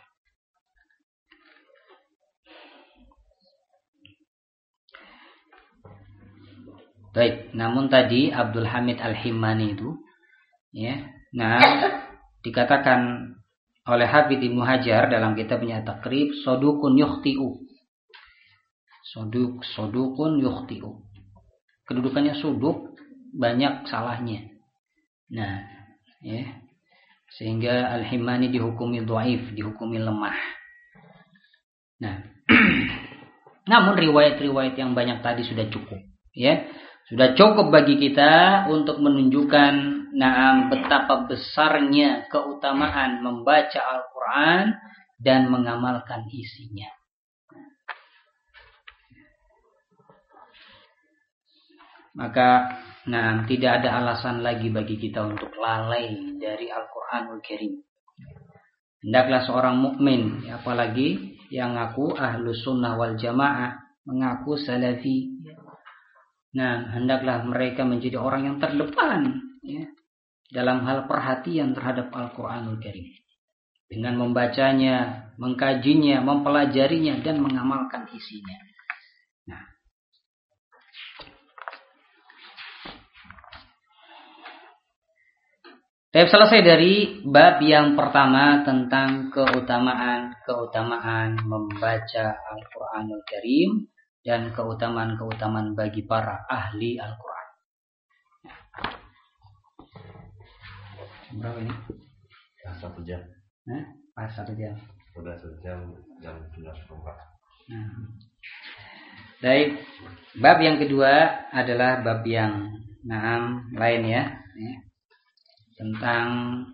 Baik, namun tadi Abdul Hamid Al-Himmani itu, dikatakan oleh Hafidz Ibnu Hajar dalam kitabnya Taqrib, sodukun yukhti'u. Sodukun yukhti'u. Kedudukannya suduk, banyak salahnya. Sehingga Al-Himmani dihukumi dhaif, dihukumi lemah. Namun riwayat-riwayat yang banyak tadi sudah cukup, Sudah cukup bagi kita untuk menunjukkan betapa besarnya keutamaan membaca Al-Qur'an dan mengamalkan isinya. Maka tidak ada alasan lagi bagi kita untuk lalai dari Al-Qur'anul Karim. Hendaklah seorang mukmin, apalagi yang ngaku Ahlus Sunnah wal Jamaah, mengaku Salafi, hendaklah mereka menjadi orang yang terdepan dalam hal perhatian terhadap Al-Qur'anul Karim. Dengan membacanya, mengkajinya, mempelajarinya, dan mengamalkan isinya. Selesai dari bab yang pertama tentang keutamaan membaca Al-Qur'anul Karim dan keutamaan-keutamaan bagi para ahli Al-Quran. Berapa ini? Pas 1 jam. Pas 1 jam. Udah sejam jam 11.04. Baik, bab yang kedua adalah bab yang lain ya. Tentang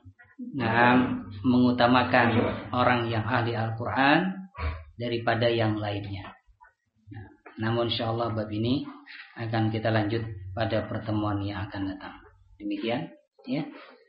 mengutamakan orang yang ahli Al-Quran daripada yang lainnya. Namun insyaallah bab ini akan kita lanjut pada pertemuan yang akan datang. Demikian ya.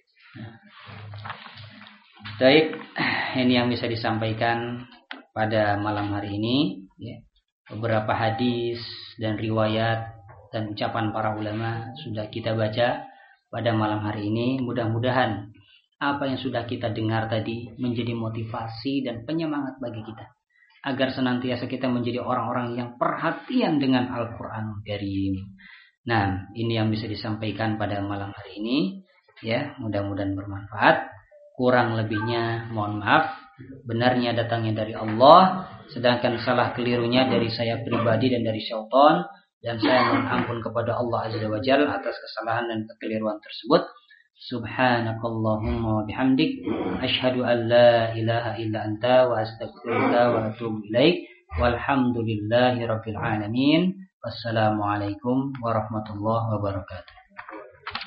Baik, ini yang bisa disampaikan pada malam hari ini ya. Beberapa hadis dan riwayat dan ucapan para ulama sudah kita baca pada malam hari ini. Mudah-mudahan apa yang sudah kita dengar tadi menjadi motivasi dan penyemangat bagi kita, agar senantiasa kita menjadi orang-orang yang perhatian dengan Al-Quran Karim. Nah, ini yang bisa disampaikan pada malam hari ini ya, mudah-mudahan bermanfaat. Kurang lebihnya mohon maaf. Benarnya datangnya dari Allah, sedangkan salah kelirunya dari saya pribadi dan dari syaitan. Dan saya mohon ampun kepada Allah Azza wa Jalla atas kesalahan dan kekeliruan tersebut. Subhanakallahumma wa bihamdik, asyhadu an la ilaha illa anta wa astaghfiruka wa atubu ilaik. Walhamdulillahi rabbil alamin. Wassalamualaikum warahmatullahi wabarakatuh.